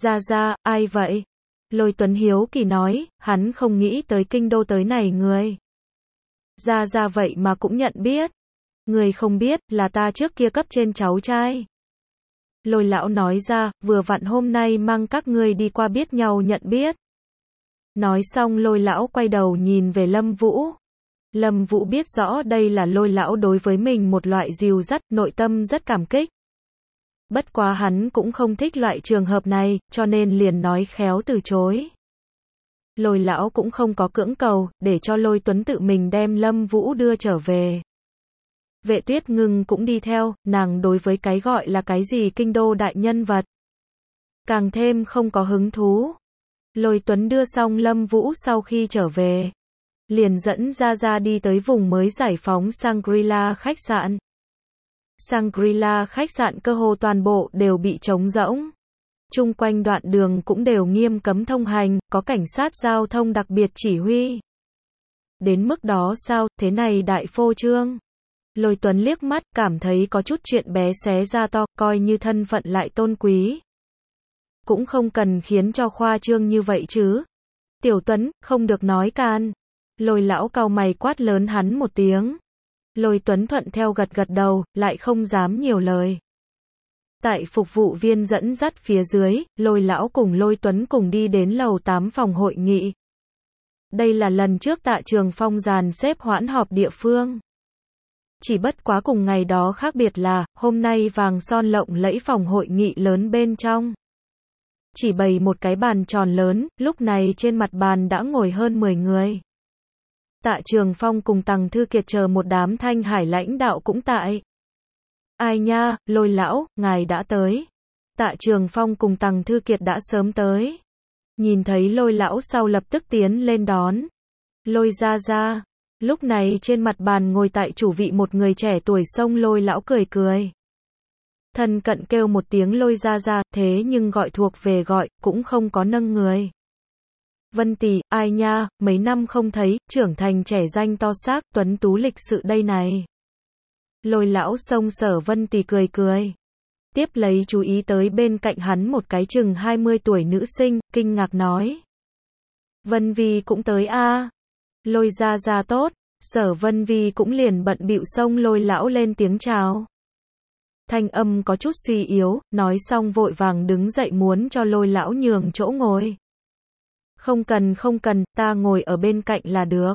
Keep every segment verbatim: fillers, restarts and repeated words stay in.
Gia Gia, ai vậy? Lôi Tuấn hiếu kỳ nói, hắn không nghĩ tới kinh đô tới này người. Gia Gia vậy mà cũng nhận biết. Người không biết, là ta trước kia cấp trên cháu trai. Lôi lão nói ra, vừa vặn hôm nay mang các ngươi đi qua biết nhau nhận biết. Nói xong lôi lão quay đầu nhìn về Lâm Vũ. Lâm Vũ biết rõ đây là lôi lão đối với mình một loại dìu dắt, nội tâm rất cảm kích. Bất quá hắn cũng không thích loại trường hợp này, cho nên liền nói khéo từ chối. Lôi lão cũng không có cưỡng cầu, để cho Lôi Tuấn tự mình đem Lâm Vũ đưa trở về. Vệ Tuyết Ngưng cũng đi theo, nàng đối với cái gọi là cái gì kinh đô đại nhân vật. Càng thêm không có hứng thú. Lôi Tuấn đưa xong Lâm Vũ sau khi trở về. Liền dẫn Gia Gia đi tới vùng mới giải phóng Shangri-La khách sạn. Shangri-La khách sạn cơ hồ toàn bộ đều bị trống rỗng. Chung quanh đoạn đường cũng đều nghiêm cấm thông hành, có cảnh sát giao thông đặc biệt chỉ huy. Đến mức đó sao, thế này đại phô trương. Lôi Tuấn liếc mắt, cảm thấy có chút chuyện bé xé ra to, coi như thân phận lại tôn quý. Cũng không cần khiến cho khoa trương như vậy chứ. Tiểu Tuấn, không được nói can. Lôi lão cau mày quát lớn hắn một tiếng. Lôi Tuấn thuận theo gật gật đầu, lại không dám nhiều lời. Tại phục vụ viên dẫn dắt phía dưới, lôi lão cùng Lôi Tuấn cùng đi đến lầu tám phòng hội nghị. Đây là lần trước Tạ Trường Phong dàn xếp hoãn họp địa phương. Chỉ bất quá cùng ngày đó khác biệt là, hôm nay vàng son lộng lẫy phòng hội nghị lớn bên trong. Chỉ bày một cái bàn tròn lớn, lúc này trên mặt bàn đã ngồi hơn mười người. Tạ Trường Phong cùng Tằng Thư Kiệt chờ một đám Thanh Hải lãnh đạo cũng tại. Ai nha, Lôi lão, ngài đã tới. Tạ Trường Phong cùng Tằng Thư Kiệt đã sớm tới. Nhìn thấy Lôi lão sau lập tức tiến lên đón. Lôi Gia Gia. Lúc này trên mặt bàn ngồi tại chủ vị một người trẻ tuổi xông Lôi lão cười cười. Thân cận kêu một tiếng Lôi Gia Gia, thế nhưng gọi thuộc về gọi, cũng không có nâng người. Vân tỷ, ai nha, mấy năm không thấy, trưởng thành trẻ danh to xác, tuấn tú lịch sự đây này. Lôi lão xông Sở Vân tỷ cười cười. Tiếp lấy chú ý tới bên cạnh hắn một cái chừng hai mươi tuổi nữ sinh, kinh ngạc nói. Vân Vi cũng tới a. À. Lôi Gia Gia tốt. Sở Vân Vi cũng liền bận bịu xông Lôi lão lên tiếng chào. Thanh âm có chút suy yếu, nói xong vội vàng đứng dậy muốn cho Lôi lão nhường chỗ ngồi. Không cần không cần, ta ngồi ở bên cạnh là được.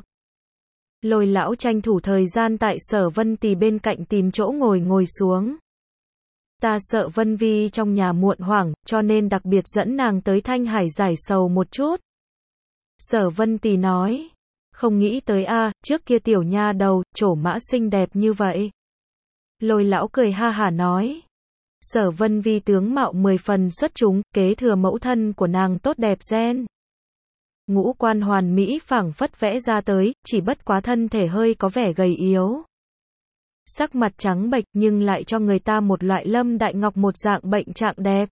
Lôi lão tranh thủ thời gian tại Sở Vân tỷ bên cạnh tìm chỗ ngồi ngồi xuống. Ta sợ Vân Vi trong nhà muộn hoảng, cho nên đặc biệt dẫn nàng tới Thanh Hải giải sầu một chút. Sở Vân tỷ nói. Không nghĩ tới a, à, trước kia tiểu nha đầu, trổ mã xinh đẹp như vậy. Lôi lão cười ha hả nói. Sở Vân Vi tướng mạo mười phần xuất chúng, kế thừa mẫu thân của nàng tốt đẹp gen. Ngũ quan hoàn mỹ phảng phất vẽ ra tới, chỉ bất quá thân thể hơi có vẻ gầy yếu. Sắc mặt trắng bệch nhưng lại cho người ta một loại Lâm Đại Ngọc một dạng bệnh trạng đẹp.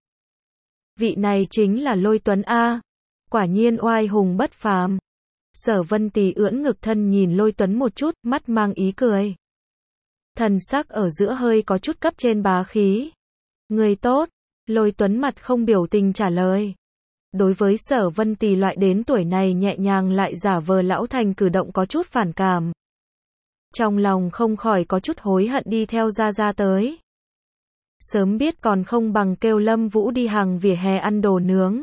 Vị này chính là Lôi Tuấn a. Quả nhiên oai hùng bất phàm. Sở Vân tỷ ưỡn ngực thân nhìn Lôi Tuấn một chút, mắt mang ý cười. Thần sắc ở giữa hơi có chút cấp trên bá khí. Người tốt. Lôi Tuấn mặt không biểu tình trả lời. Đối với Sở Vân tỷ loại đến tuổi này nhẹ nhàng lại giả vờ lão thành cử động có chút phản cảm. Trong lòng không khỏi có chút hối hận đi theo Gia Gia tới. Sớm biết còn không bằng kêu Lâm Vũ đi hàng vỉa hè ăn đồ nướng.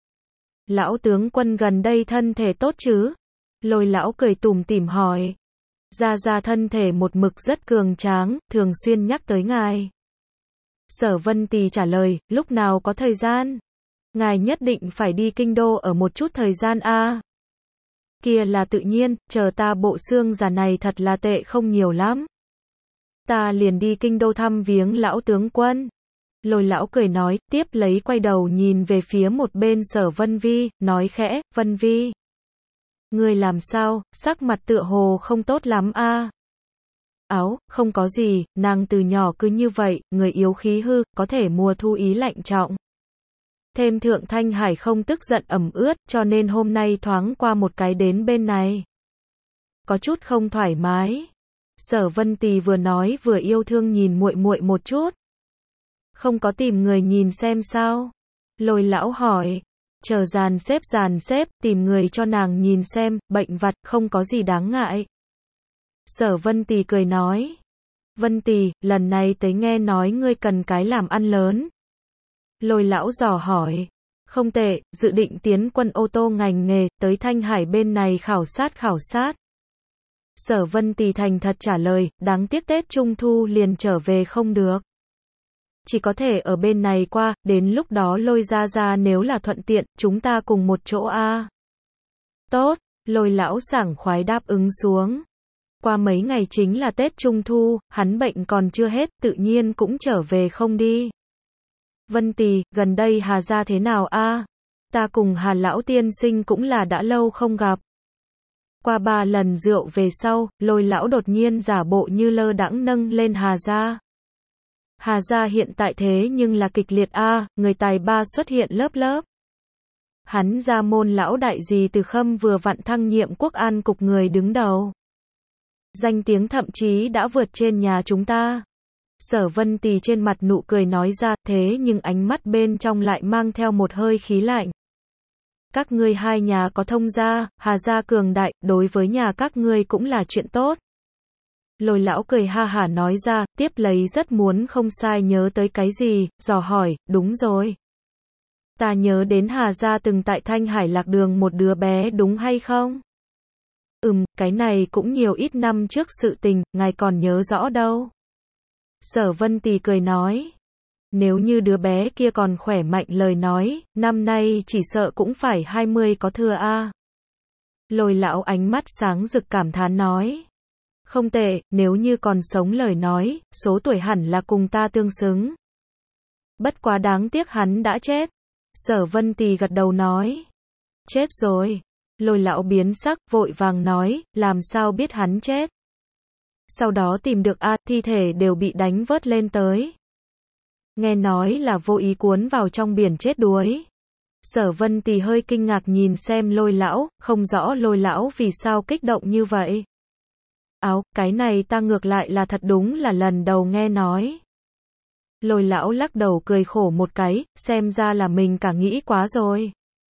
Lão tướng quân gần đây thân thể tốt chứ? Lôi lão cười tủm tỉm hỏi. Gia Gia thân thể một mực rất cường tráng, thường xuyên nhắc tới ngài. Sở Vân tỷ trả lời, lúc nào có thời gian? Ngài nhất định phải đi kinh đô ở một chút thời gian a. À. Kia là tự nhiên, chờ ta bộ xương già này thật là tệ không nhiều lắm. Ta liền đi kinh đô thăm viếng lão tướng quân. Lôi lão cười nói, tiếp lấy quay đầu nhìn về phía một bên Sở Vân Vi, nói khẽ, Vân Vi. Ngươi làm sao, sắc mặt tựa hồ không tốt lắm a. À. Áo, không có gì, nàng từ nhỏ cứ như vậy, người yếu khí hư, có thể mùa thu ý lạnh trọng. Thêm thượng Thanh Hải không tức giận ẩm ướt, cho nên hôm nay thoáng qua một cái đến bên này. Có chút không thoải mái. Sở Vân tỷ vừa nói vừa yêu thương nhìn muội muội một chút. Không có tìm người nhìn xem sao? Lôi lão hỏi. Chờ dàn xếp dàn xếp, tìm người cho nàng nhìn xem, bệnh vặt, không có gì đáng ngại. Sở Vân Tì cười nói. Vân Tì, lần này tới nghe nói ngươi cần cái làm ăn lớn. Lôi lão dò hỏi. Không tệ, dự định tiến quân ô tô ngành nghề, tới Thanh Hải bên này khảo sát khảo sát. Sở Vân Tì thành thật trả lời, đáng tiếc Tết Trung Thu liền trở về không được. Chỉ có thể ở bên này qua, đến lúc đó Lôi ra ra nếu là thuận tiện, chúng ta cùng một chỗ a. À. Tốt, Lôi lão sảng khoái đáp ứng xuống. Qua mấy ngày chính là Tết Trung Thu, hắn bệnh còn chưa hết, tự nhiên cũng trở về không đi. Vân Tì, gần đây Hà gia thế nào a? À? Ta cùng Hà lão tiên sinh cũng là đã lâu không gặp. Qua ba lần rượu về sau, Lôi lão đột nhiên giả bộ như lơ đãng nâng lên Hà gia. Hà gia hiện tại thế nhưng là kịch liệt a, à, người tài ba xuất hiện lớp lớp. Hắn gia môn lão đại gì từ Khâm vừa vặn thăng nhiệm quốc an cục người đứng đầu. Danh tiếng thậm chí đã vượt trên nhà chúng ta. Sở Vân Tì trên mặt nụ cười nói ra, thế nhưng ánh mắt bên trong lại mang theo một hơi khí lạnh. Các ngươi hai nhà có thông gia, Hà gia cường đại, đối với nhà các ngươi cũng là chuyện tốt. Lôi lão cười ha hả nói ra, tiếp lấy rất muốn không sai nhớ tới cái gì, dò hỏi, đúng rồi. Ta nhớ đến Hà gia từng tại Thanh Hải lạc đường một đứa bé đúng hay không? Ừm, cái này cũng nhiều ít năm trước sự tình, ngài còn nhớ rõ đâu. Sở Vân Tì cười nói. Nếu như đứa bé kia còn khỏe mạnh lời nói, năm nay chỉ sợ cũng phải hai mươi có thừa a. À. Lôi lão ánh mắt sáng rực cảm thán nói. Không tệ, nếu như còn sống lời nói, số tuổi hẳn là cùng ta tương xứng. Bất quá đáng tiếc hắn đã chết. Sở Vân Tì gật đầu nói. Chết rồi. Lôi lão biến sắc, vội vàng nói, làm sao biết hắn chết. Sau đó tìm được a, thi thể đều bị đánh vớt lên tới. Nghe nói là vô ý cuốn vào trong biển chết đuối. Sở Vân Tì hơi kinh ngạc nhìn xem Lôi lão, không rõ Lôi lão vì sao kích động như vậy. Áo, cái này ta ngược lại là thật đúng là lần đầu nghe nói. Lôi lão lắc đầu cười khổ một cái, xem ra là mình cả nghĩ quá rồi.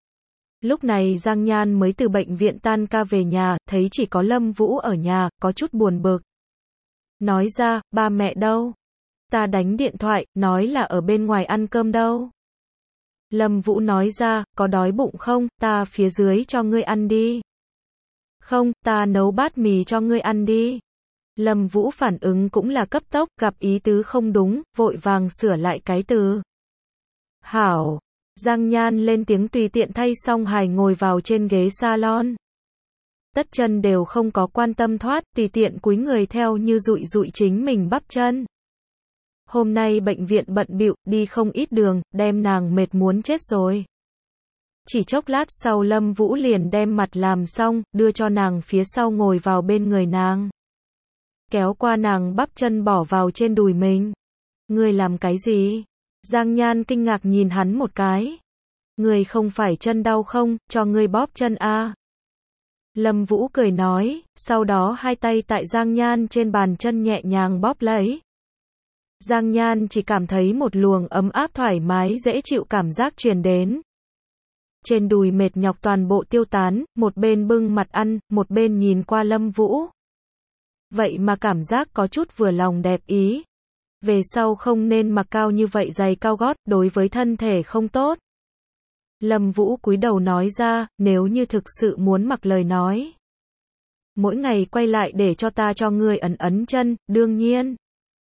Lúc này Giang Nhan mới từ bệnh viện tan ca về nhà, thấy chỉ có Lâm Vũ ở nhà, có chút buồn bực. Nói ra, ba mẹ đâu? Ta đánh điện thoại, nói là ở bên ngoài ăn cơm đâu. Lâm Vũ nói ra, có đói bụng không, ta phía dưới cho ngươi ăn đi. Không, ta nấu bát mì cho ngươi ăn đi. Lâm Vũ phản ứng cũng là cấp tốc, gặp ý tứ không đúng, vội vàng sửa lại cái từ. Hảo. Giang Nhan lên tiếng tùy tiện thay xong hài ngồi vào trên ghế salon. Tất chân đều không có quan tâm thoát, tùy tiện cúi người theo như dụi dụi chính mình bắp chân. Hôm nay bệnh viện bận bịu, đi không ít đường, đem nàng mệt muốn chết rồi. Chỉ chốc lát sau Lâm Vũ liền đem mặt làm xong, đưa cho nàng phía sau ngồi vào bên người nàng. Kéo qua nàng bắp chân bỏ vào trên đùi mình. Ngươi làm cái gì? Giang Nhan kinh ngạc nhìn hắn một cái. Ngươi không phải chân đau không, cho ngươi bóp chân a. À. Lâm Vũ cười nói, sau đó hai tay tại Giang Nhan trên bàn chân nhẹ nhàng bóp lấy. Giang Nhan chỉ cảm thấy một luồng ấm áp thoải mái dễ chịu cảm giác truyền đến. Trên đùi mệt nhọc toàn bộ tiêu tán, một bên bưng mặt ăn, một bên nhìn qua Lâm Vũ. Vậy mà cảm giác có chút vừa lòng đẹp ý. Về sau không nên mặc cao như vậy giày cao gót, đối với thân thể không tốt. Lâm Vũ cúi đầu nói ra, nếu như thực sự muốn mặc lời nói. Mỗi ngày quay lại để cho ta cho ngươi ấn ấn chân, đương nhiên.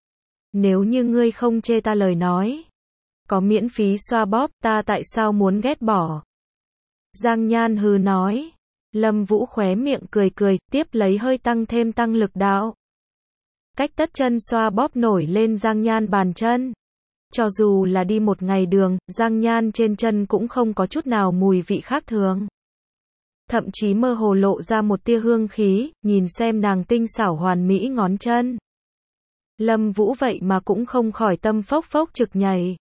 Nếu như ngươi không chê ta lời nói. Có miễn phí xoa bóp, ta tại sao muốn ghét bỏ. Giang Nhan hừ nói. Lâm Vũ khóe miệng cười cười, tiếp lấy hơi tăng thêm tăng lực đạo. Cách tất chân xoa bóp nổi lên Giang Nhan bàn chân. Cho dù là đi một ngày đường, Giang Nhan trên chân cũng không có chút nào mùi vị khác thường. Thậm chí mơ hồ lộ ra một tia hương khí, nhìn xem nàng tinh xảo hoàn mỹ ngón chân. Lâm Vũ vậy mà cũng không khỏi tâm phốc phốc trực nhảy.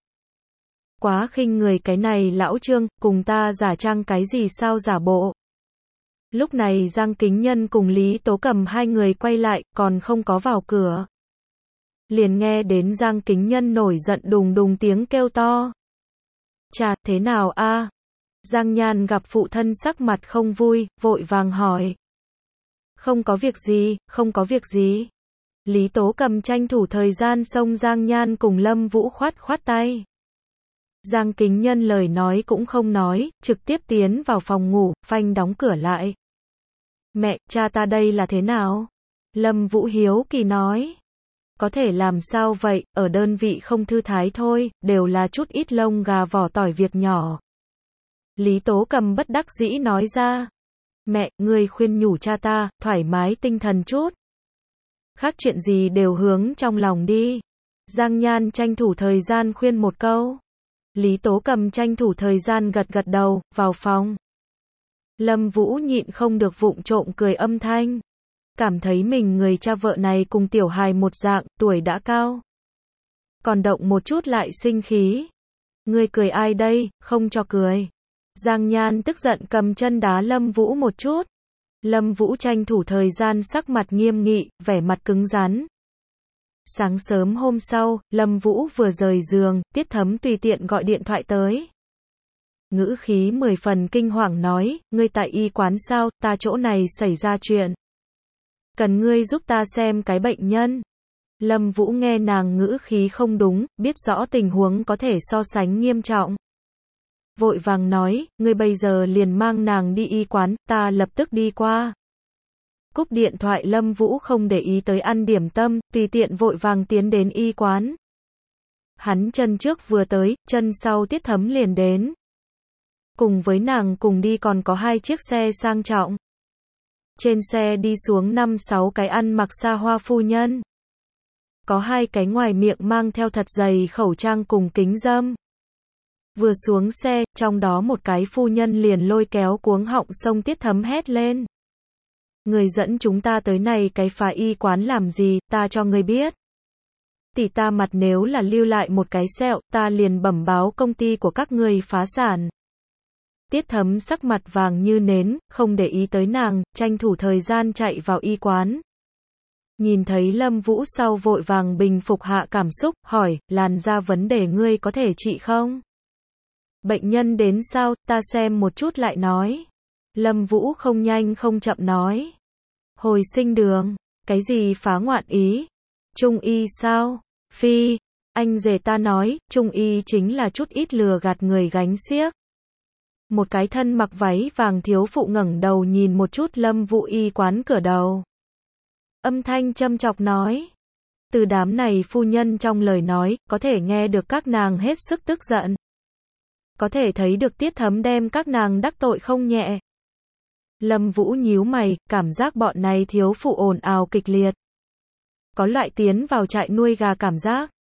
Quá khinh người cái này lão Trương, cùng ta giả trang cái gì sao giả bộ. Lúc này Giang Kính Nhân cùng Lý Tố Cầm hai người quay lại, còn không có vào cửa. Liền nghe đến Giang Kính Nhân nổi giận đùng đùng tiếng kêu to. Chà, thế nào a? Giang Nhan gặp phụ thân sắc mặt không vui, vội vàng hỏi. Không có việc gì, không có việc gì. Lý Tố Cầm tranh thủ thời gian xông Giang Nhan cùng Lâm Vũ khoát khoát tay. Giang Kính Nhân lời nói cũng không nói, trực tiếp tiến vào phòng ngủ, phanh đóng cửa lại. Mẹ, cha ta đây là thế nào? Lâm Vũ hiếu kỳ nói. Có thể làm sao vậy, ở đơn vị không thư thái thôi, đều là chút ít lông gà vỏ tỏi việc nhỏ. Lý Tố Cầm bất đắc dĩ nói ra. Mẹ, ngươi khuyên nhủ cha ta, thoải mái tinh thần chút. Khác chuyện gì đều hướng trong lòng đi. Giang Nhan tranh thủ thời gian khuyên một câu. Lý Tố Cầm tranh thủ thời gian gật gật đầu, vào phòng. Lâm Vũ nhịn không được vụng trộm cười âm thanh. Cảm thấy mình người cha vợ này cùng tiểu hài một dạng, tuổi đã cao. Còn động một chút lại sinh khí. Ngươi cười ai đây, không cho cười. Giang Nhan tức giận cầm chân đá Lâm Vũ một chút. Lâm Vũ tranh thủ thời gian sắc mặt nghiêm nghị, vẻ mặt cứng rắn. Sáng sớm hôm sau, Lâm Vũ vừa rời giường, Tiết Thấm tùy tiện gọi điện thoại tới. Ngữ khí mười phần kinh hoàng nói, ngươi tại y quán sao, ta chỗ này xảy ra chuyện. Cần ngươi giúp ta xem cái bệnh nhân. Lâm Vũ nghe nàng ngữ khí không đúng, biết rõ tình huống có thể so sánh nghiêm trọng. Vội vàng nói, ngươi bây giờ liền mang nàng đi y quán, ta lập tức đi qua. Cúp điện thoại Lâm Vũ không để ý tới ăn điểm tâm, tùy tiện vội vàng tiến đến y quán. Hắn chân trước vừa tới, chân sau Tiết Thấm liền đến. Cùng với nàng cùng đi còn có hai chiếc xe sang trọng. Trên xe đi xuống năm sáu cái ăn mặc xa hoa phu nhân. Có hai cái ngoài miệng mang theo thật dày khẩu trang cùng kính râm. Vừa xuống xe, trong đó một cái phu nhân liền lôi kéo cuống họng xông Tiết Thấm hét lên. Người dẫn chúng ta tới này cái phá y quán làm gì, ta cho người biết. Tỷ ta mặt nếu là lưu lại một cái sẹo, ta liền bẩm báo công ty của các người phá sản. Tiết Thấm sắc mặt vàng như nến, không để ý tới nàng, tranh thủ thời gian chạy vào y quán. Nhìn thấy Lâm Vũ sau vội vàng bình phục hạ cảm xúc, hỏi, làn da vấn đề ngươi có thể trị không? Bệnh nhân đến sao, ta xem một chút lại nói. Lâm Vũ không nhanh không chậm nói. Hồi sinh đường, cái gì phá ngoạn ý? Trung y sao? Phi, anh rể ta nói, trung y chính là chút ít lừa gạt người gánh xiếc. Một cái thân mặc váy vàng thiếu phụ ngẩng đầu nhìn một chút Lâm Vũ y quán cửa đầu. Âm thanh châm chọc nói. Từ đám này phu nhân trong lời nói, có thể nghe được các nàng hết sức tức giận. Có thể thấy được Tiết Thấm đem các nàng đắc tội không nhẹ. Lâm Vũ nhíu mày, cảm giác bọn này thiếu phụ ồn ào kịch liệt. Có loại tiến vào trại nuôi gà cảm giác.